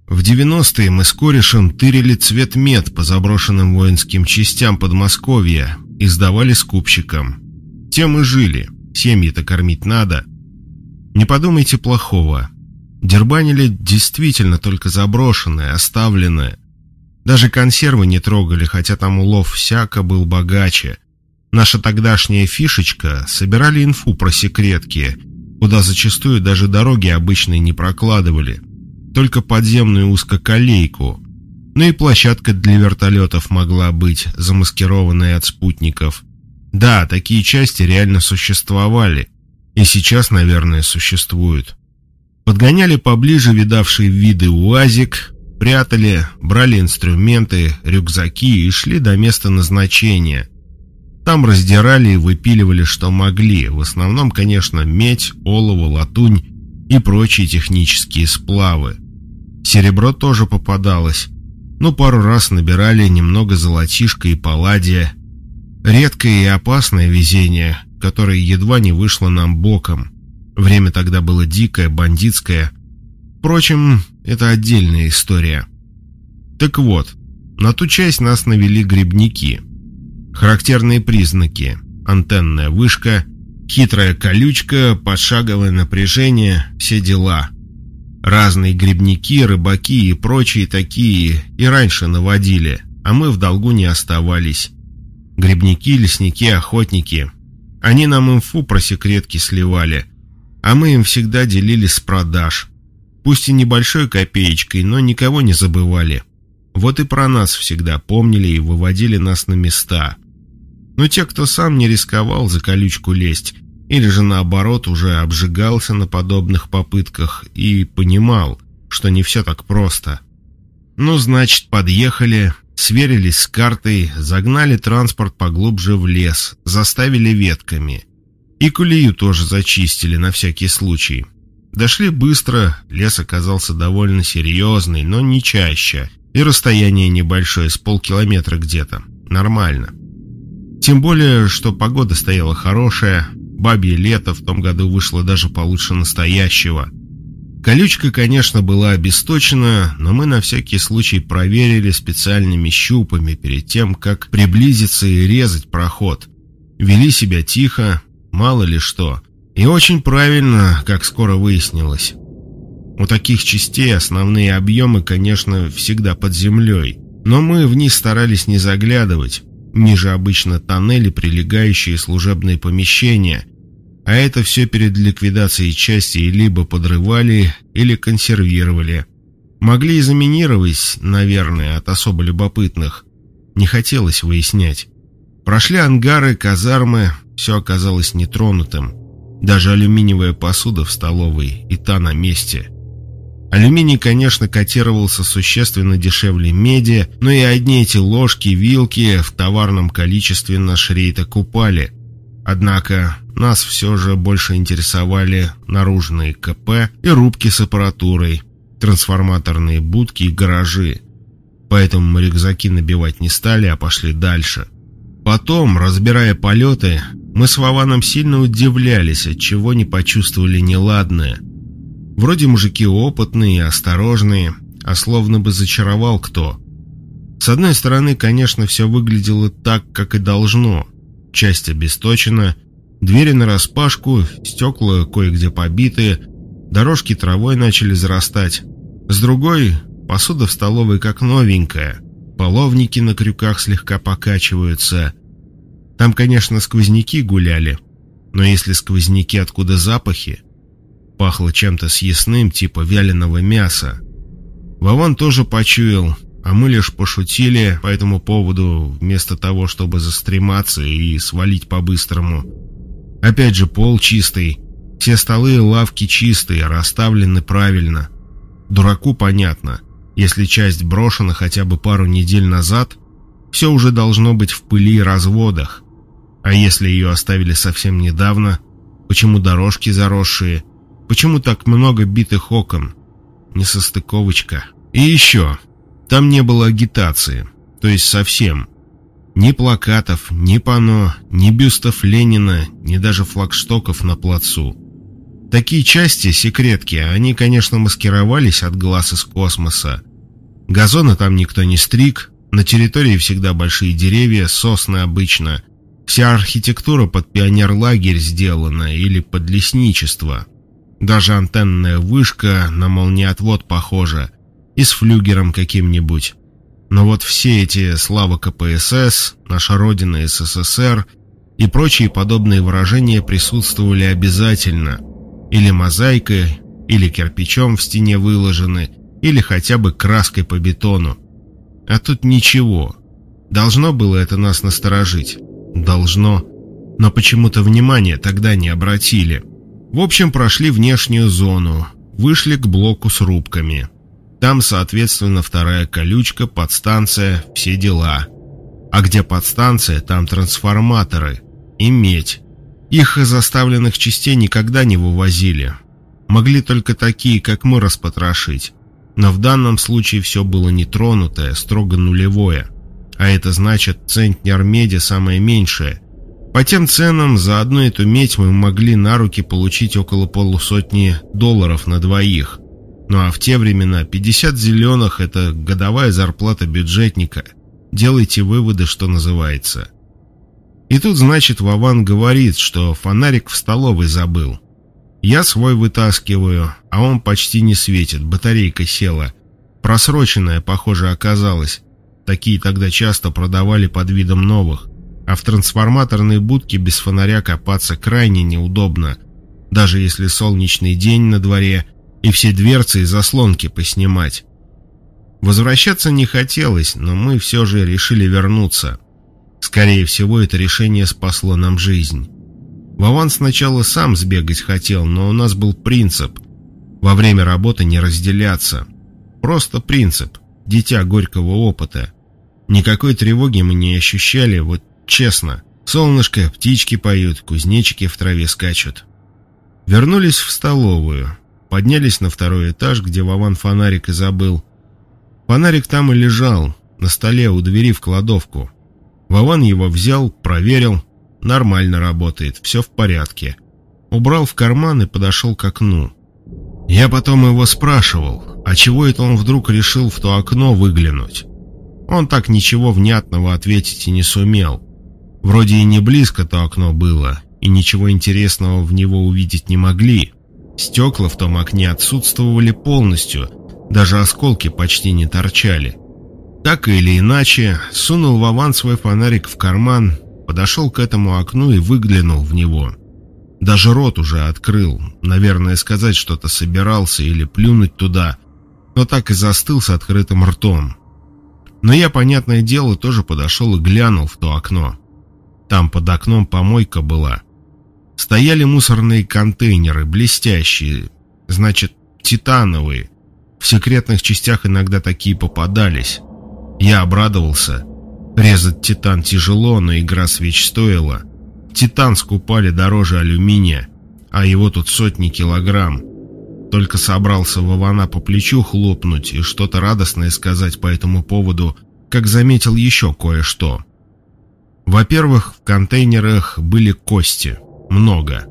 В 90-е мы с корешем тырили цветмет по заброшенным воинским частям Подмосковья и сдавали скупщикам. Тем и жили, семьи-то кормить надо. Не подумайте плохого. Дербанили действительно только заброшенное, оставленное. Даже консервы не трогали, хотя там улов всяко был богаче. Наша тогдашняя фишечка — собирали инфу про секретки, куда зачастую даже дороги обычные не прокладывали. Только подземную узкоколейку. Ну и площадка для вертолетов могла быть, замаскированная от спутников. Да, такие части реально существовали. И сейчас, наверное, существуют. Подгоняли поближе видавшие виды УАЗик, прятали, брали инструменты, рюкзаки и шли до места назначения. Там раздирали и выпиливали, что могли. В основном, конечно, медь, олово, латунь и прочие технические сплавы. Серебро тоже попадалось. Но пару раз набирали немного золотишка и палладия. Редкое и опасное везение, которое едва не вышло нам боком. Время тогда было дикое, бандитское. Впрочем, это отдельная история. Так вот, на ту часть нас навели грибники. Характерные признаки: антенная вышка, хитрая колючка, пошаговое напряжение, все дела. Разные грибники, рыбаки и прочие такие и раньше наводили, а мы в долгу не оставались. Грибники, лесники, охотники. Они нам инфу про секретки сливали, а мы им всегда делили с продаж. Пусть и небольшой копеечкой, но никого не забывали. Вот и про нас всегда помнили и выводили нас на места. Но те, кто сам не рисковал за колючку лезть, или же наоборот уже обжигался на подобных попытках и понимал, что не все так просто. Ну, значит, подъехали, сверились с картой, загнали транспорт поглубже в лес, заставили ветками. И колею тоже зачистили на всякий случай. Дошли быстро, лес оказался довольно серьезный, но не чаще, и расстояние небольшое, с полкилометра где-то. Нормально. Тем более, что погода стояла хорошая, бабье лето в том году вышло даже получше настоящего. Колючка, конечно, была обесточена, но мы на всякий случай проверили специальными щупами перед тем, как приблизиться и резать проход. Вели себя тихо, мало ли что. И очень правильно, как скоро выяснилось. У таких частей основные объемы, конечно, всегда под землей, но мы вниз старались не заглядывать. Ниже обычно тоннели, прилегающие служебные помещения, а это все перед ликвидацией части либо подрывали, или консервировали. Могли и заминировать, наверное, от особо любопытных. Не хотелось выяснять. Прошли ангары, казармы, все оказалось нетронутым. Даже алюминиевая посуда в столовой, и та на месте. Алюминий, конечно, котировался существенно дешевле меди, но и одни эти ложки, вилки в товарном количестве наш рейд окупали. Однако нас все же больше интересовали наружные КП и рубки с аппаратурой, трансформаторные будки и гаражи. Поэтому мы рюкзаки набивать не стали, а пошли дальше. Потом, разбирая полеты, мы с Вованом сильно удивлялись, отчего не почувствовали неладное. Вроде мужики опытные и осторожные, а словно бы зачаровал кто. С одной стороны, конечно, все выглядело так, как и должно. Часть обесточена, двери нараспашку, стекла кое-где побиты, дорожки травой начали зарастать. С другой, посуда в столовой как новенькая, половники на крюках слегка покачиваются. Там, конечно, сквозняки гуляли, но если сквозняки, откуда запахи? Пахло чем-то съестным, типа вяленого мяса. Вован тоже почуял, а мы лишь пошутили по этому поводу, вместо того, чтобы застрематься и свалить по-быстрому. Опять же, пол чистый, все столы и лавки чистые, расставлены правильно. Дураку понятно, если часть брошена хотя бы пару недель назад, все уже должно быть в пыли и разводах. А если ее оставили совсем недавно, почему дорожки заросшие? Почему так много битых окон? Несостыковочка. И еще, там не было агитации, то есть совсем. Ни плакатов, ни панно, ни бюстов Ленина, ни даже флагштоков на плацу. Такие части, секретки, они, конечно, маскировались от глаз из космоса. Газоны там никто не стриг, на территории всегда большие деревья, сосны обычно. Вся архитектура под пионерлагерь сделана или под лесничество. Даже антенная вышка на молниеотвод похожа, и с флюгером каким-нибудь. Но вот все эти слава КПСС, наша Родина, СССР и прочие подобные выражения присутствовали обязательно. Или мозаикой, или кирпичом в стене выложены, или хотя бы краской по бетону. А тут ничего. Должно было это нас насторожить. Должно. Но почему-то внимания тогда не обратили. В общем, прошли внешнюю зону, вышли к блоку с рубками. Там, соответственно, вторая колючка, подстанция, все дела. А где подстанция, там трансформаторы и медь. Их из оставленных частей никогда не вывозили. Могли только такие, как мы, распотрошить. Но в данном случае все было нетронутое, строго нулевое. А это значит, центнер меди самое меньшее. По тем ценам, за одну эту медь мы могли на руки получить около $500 на двоих. Ну а в те времена 50 зеленых — это годовая зарплата бюджетника. Делайте выводы, что называется. И тут, значит, Вован говорит, что фонарик в столовой забыл. Я свой вытаскиваю, а он почти не светит, батарейка села. Просроченная, похоже, оказалась. Такие тогда часто продавали под видом новых. А в трансформаторной будке без фонаря копаться крайне неудобно. Даже если солнечный день на дворе и все дверцы и заслонки поснимать. Возвращаться не хотелось, но мы все же решили вернуться. Скорее всего, это решение спасло нам жизнь. Вован сначала сам сбегать хотел, но у нас был принцип: во время работы не разделяться. Просто принцип, дитя горького опыта. Никакой тревоги мы не ощущали, вот честно. Солнышко, птички поют, кузнечики в траве скачут. Вернулись в столовую, поднялись на второй этаж, где Вован фонарик и забыл. Фонарик там и лежал, на столе у двери в кладовку. Вован его взял, проверил. Нормально работает, все в порядке. Убрал в карман и подошел к окну. Я потом его спрашивал, а чего это он вдруг решил в то окно выглянуть. Он так ничего внятного ответить и не сумел. Вроде и не близко то окно было, и ничего интересного в него увидеть не могли. Стекла в том окне отсутствовали полностью, даже осколки почти не торчали. Так или иначе, сунул Вован свой фонарик в карман, подошел к этому окну и выглянул в него. Даже рот уже открыл, наверное, сказать что-то собирался или плюнуть туда, но так и застыл с открытым ртом. Но я, понятное дело, тоже подошел и глянул в то окно. Там под окном помойка была. Стояли мусорные контейнеры, блестящие, значит, титановые. В секретных частях иногда такие попадались. Я обрадовался. Резать титан тяжело, но игра свеч стоила. Титан скупали дороже алюминия, а его тут сотни килограмм. Только собрался Вована по плечу хлопнуть и что-то радостное сказать по этому поводу, как заметил еще кое-что. Во-первых, в контейнерах были кости. Много.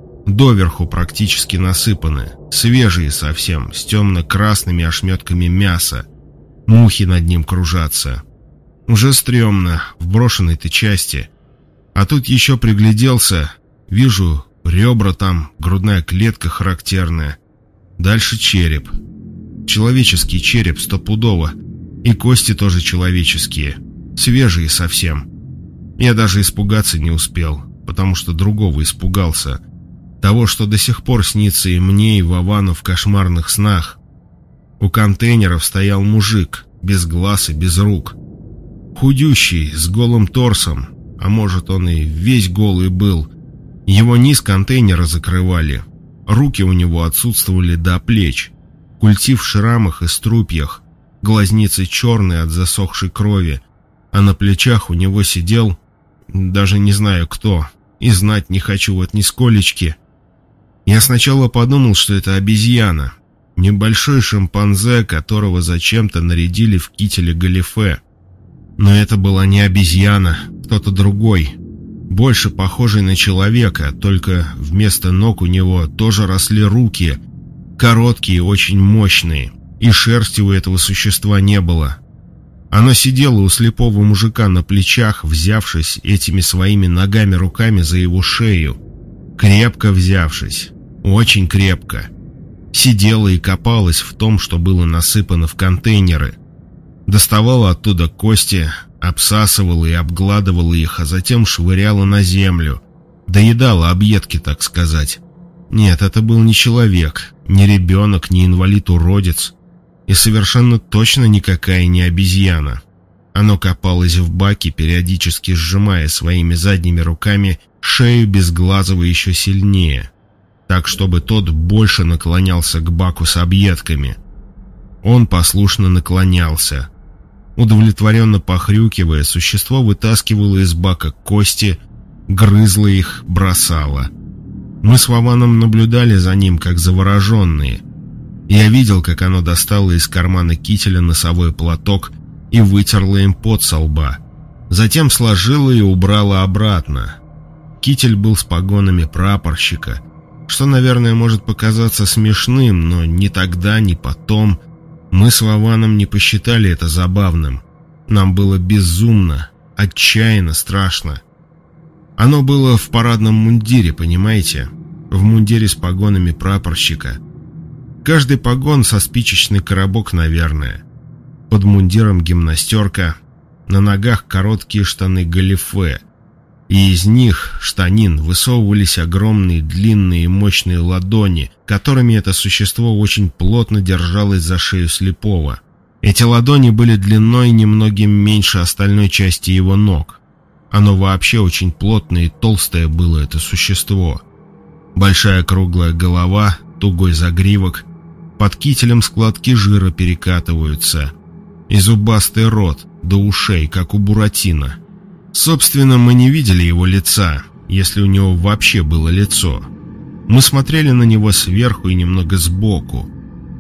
Доверху практически насыпаны. Свежие совсем, с темно-красными ошметками мяса. Мухи над ним кружатся. Уже стрёмно, в брошенной-то части. А тут еще пригляделся. Вижу, ребра там, грудная клетка характерная. Дальше череп. Человеческий череп стопудово. И кости тоже человеческие. Свежие совсем. Я даже испугаться не успел, потому что другого испугался. Того, что до сих пор снится и мне, и Вовану в кошмарных снах. У контейнеров стоял мужик, без глаз и без рук. Худющий, с голым торсом, а может, он и весь голый был. Его низ контейнера закрывали. Руки у него отсутствовали до плеч. Культи в шрамах и струпьях. Глазницы черные от засохшей крови. А на плечах у него сидел... Даже не знаю кто. И знать не хочу вот нисколечки. Я сначала подумал, что это обезьяна. Небольшой шимпанзе, которого зачем-то нарядили в кителе галифе. Но это была не обезьяна, кто-то другой. больше похожий на человека, только вместо ног у него тоже росли руки, короткие и очень мощные, и шерсти у этого существа не было. Оно сидело у слепого мужика на плечах, взявшись этими своими ногами-руками за его шею, крепко взявшись, очень крепко. Сидела и копалась в том, что было насыпано в контейнеры. Доставала оттуда кости, обсасывала и обгладывала их, а затем швыряла на землю. Доедала объедки, так сказать. Нет, это был не человек, не ребенок, не инвалид-уродец. И совершенно точно никакая не обезьяна. Оно копалось в баке, периодически сжимая своими задними руками шею Безглазого еще сильнее, так чтобы тот больше наклонялся к баку с объедками. Он послушно наклонялся. Удовлетворенно похрюкивая, существо вытаскивало из бака кости, грызло их, бросало. Мы с Вованом наблюдали за ним, как завороженные. Я видел, как оно достало из кармана кителя носовой платок и вытерло им пот со лба. Затем сложило и убрало обратно. Китель был с погонами прапорщика, что, наверное, может показаться смешным, но ни тогда, ни потом мы с Вованом не посчитали это забавным. Нам было безумно, отчаянно страшно. Оно было в парадном мундире, понимаете? В мундире с погонами прапорщика. Каждый погон со спичечный коробок, наверное. Под мундиром гимнастерка, на ногах короткие штаны галифе. И из них, штанин, высовывались огромные длинные и мощные ладони, которыми это существо очень плотно держалось за шею слепого. Эти ладони были длиной немногим меньше остальной части его ног. Оно вообще очень плотное и толстое было, это существо. Большая круглая голова, тугой загривок, под кителем складки жира перекатываются, и зубастый рот до ушей, как у Буратино. Собственно, мы не видели его лица, если у него вообще было лицо. Мы смотрели на него сверху и немного сбоку.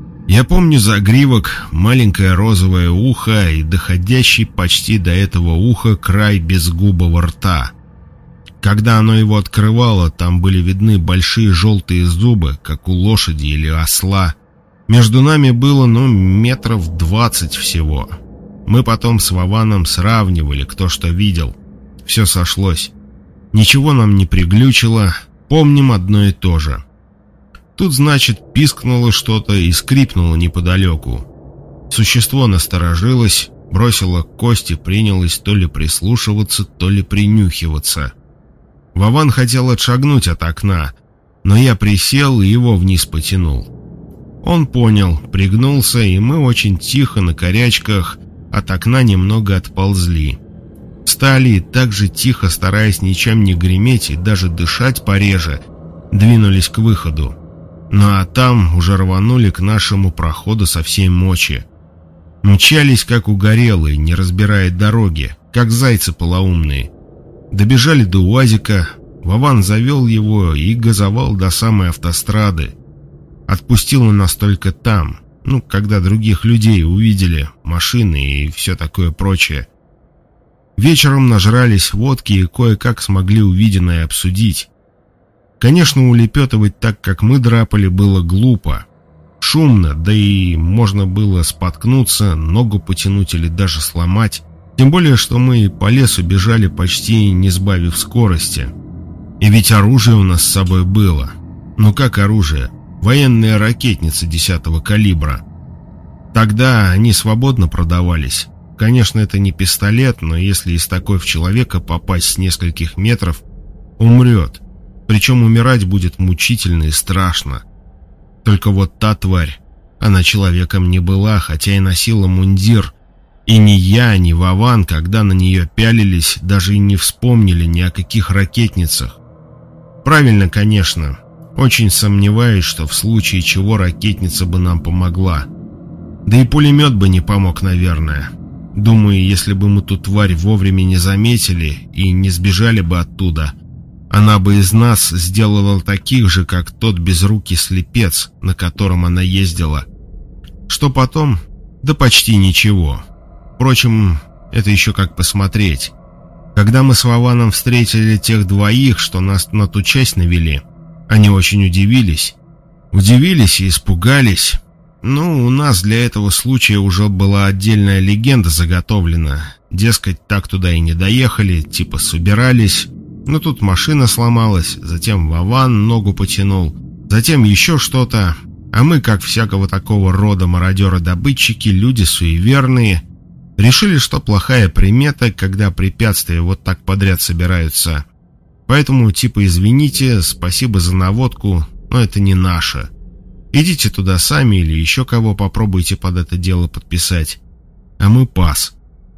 Я помню загривок, маленькое розовое ухо и доходящий почти до этого уха край безгубого рта. Когда оно его открывало, там были видны большие желтые зубы, как у лошади или осла. Между нами было, метров 20 всего. Мы потом с Вованом сравнивали, кто что видел. Все сошлось. Ничего нам не приглючило, помним одно и то же. Тут, значит, пискнуло что-то и скрипнуло неподалеку. Существо насторожилось, бросило кость и принялось то ли прислушиваться, то ли принюхиваться. Вован хотел отшагнуть от окна, но я присел и его вниз потянул. Он понял, пригнулся, и мы очень тихо на корячках от окна немного отползли. Встали и так же тихо, стараясь ничем не греметь и даже дышать пореже, двинулись к выходу. Ну а там уже рванули к нашему проходу со всей мочи. Мчались как угорелые, не разбирая дороги, как зайцы полоумные. Добежали до УАЗика, Вован завел его и газовал до самой автострады. Отпустила нас только там, когда других людей увидели, машины и все такое прочее. Вечером нажрались водки и кое-как смогли увиденное обсудить. Конечно, улепетывать так, как мы драпали, было глупо. Шумно, да и можно было споткнуться, ногу потянуть или даже сломать. Тем более, что мы по лесу бежали, почти не сбавив скорости. И ведь оружие у нас с собой было. Как оружие? Военные ракетницы 10-го калибра. Тогда они свободно продавались. Конечно, это не пистолет, но если из такой в человека попасть с нескольких метров, умрет. Причем умирать будет мучительно и страшно. Только вот та тварь, она человеком не была, хотя и носила мундир. И ни я, ни Вован, когда на нее пялились, даже и не вспомнили ни о каких ракетницах. Правильно, конечно. Очень сомневаюсь, что в случае чего ракетница бы нам помогла. Да и пулемет бы не помог, наверное. Думаю, если бы мы ту тварь вовремя не заметили и не сбежали бы оттуда, она бы из нас сделала таких же, как тот безрукий слепец, на котором она ездила. Что потом? Да почти ничего. Впрочем, это еще как посмотреть. Когда мы с Вованом встретили тех двоих, что нас на ту часть навели, они очень удивились. Удивились и испугались. Ну, у нас для этого случая уже была отдельная легенда заготовлена. Дескать, так туда и не доехали, типа собирались. Но тут машина сломалась, затем Вован ногу потянул, затем еще что-то. А мы, как всякого такого рода мародеры-добытчики, люди суеверные, решили, что плохая примета, когда препятствия вот так подряд собираются. Поэтому типа извините, спасибо за наводку, но это не наше. Идите туда сами или еще кого попробуйте под это дело подписать. А мы пас.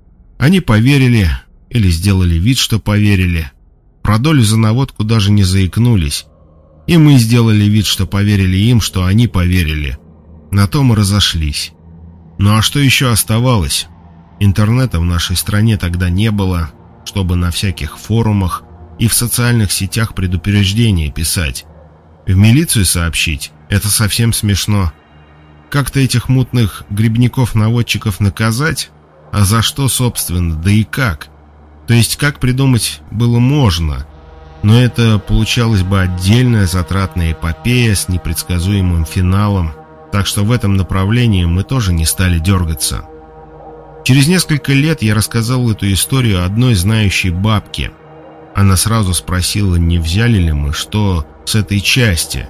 Они поверили, или сделали вид, что поверили. Про долю за наводку даже не заикнулись. И мы сделали вид, что поверили им, что они поверили. На то мы разошлись. Ну а что еще оставалось? Интернета в нашей стране тогда не было, чтобы на всяких форумах и в социальных сетях предупреждения писать. В милицию сообщить — это совсем смешно. Как-то этих мутных грибников-наводчиков наказать? А за что, собственно, да и как? То есть как придумать было можно, но это получалась бы отдельная затратная эпопея с непредсказуемым финалом, так что в этом направлении мы тоже не стали дергаться. Через несколько лет я рассказал эту историю одной знающей бабке. Она сразу спросила, не взяли ли мы что с этой части.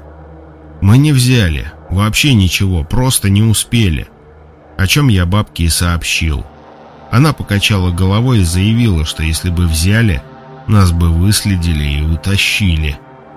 Мы не взяли, вообще ничего, просто не успели. О чем я бабке и сообщил. Она покачала головой и заявила, что если бы взяли, нас бы выследили и утащили.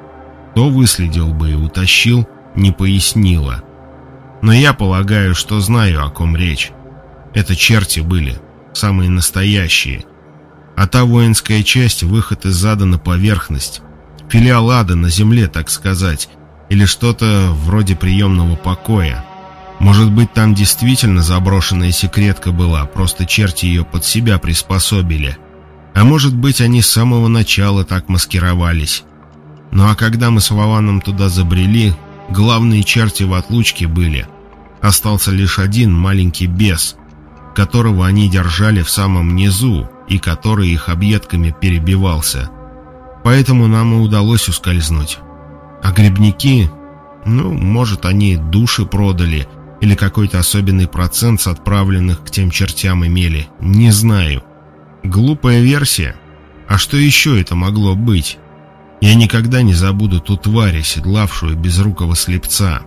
Кто выследил бы и утащил, не пояснила. Но я полагаю, что знаю, о ком речь. Это черти были, самые настоящие. А та воинская часть — выход из ада на поверхность. Филиал ада на земле, так сказать. Или что-то вроде приемного покоя. Может быть, там действительно заброшенная секретка была, просто черти ее под себя приспособили. А может быть, они с самого начала так маскировались. Ну а когда мы с Вованом туда забрели, главные черти в отлучке были. Остался лишь один маленький бес, которого они держали в самом низу и который их объедками перебивался. Поэтому нам и удалось ускользнуть. А грибники, ну, может, они души продали или какой-то особенный процент с отправленных к тем чертям имели, не знаю. Глупая версия. А что еще это могло быть? Я никогда не забуду ту тварь, оседлавшую безрукого слепца.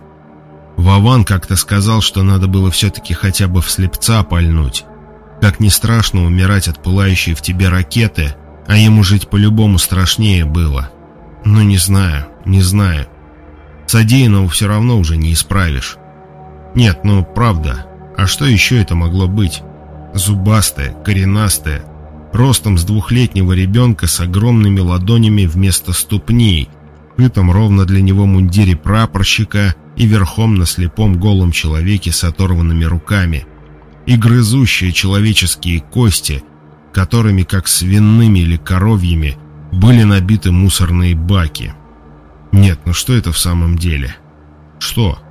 Вован как-то сказал, что надо было все-таки хотя бы в слепца пальнуть. Как не страшно умирать от пылающей в тебе ракеты, а ему жить по-любому страшнее было. Ну, не знаю. Содеянного все равно уже не исправишь. Нет, ну, правда. А что еще это могло быть? Зубастая, коренастая, ростом с 2-летнего ребенка с огромными ладонями вместо ступней, в крытом ровно для него мундире прапорщика и верхом на слепом голом человеке с оторванными руками, и грызущие человеческие кости, которыми, как свиными или коровьими, были набиты мусорные баки. Нет, ну что это в самом деле? Что?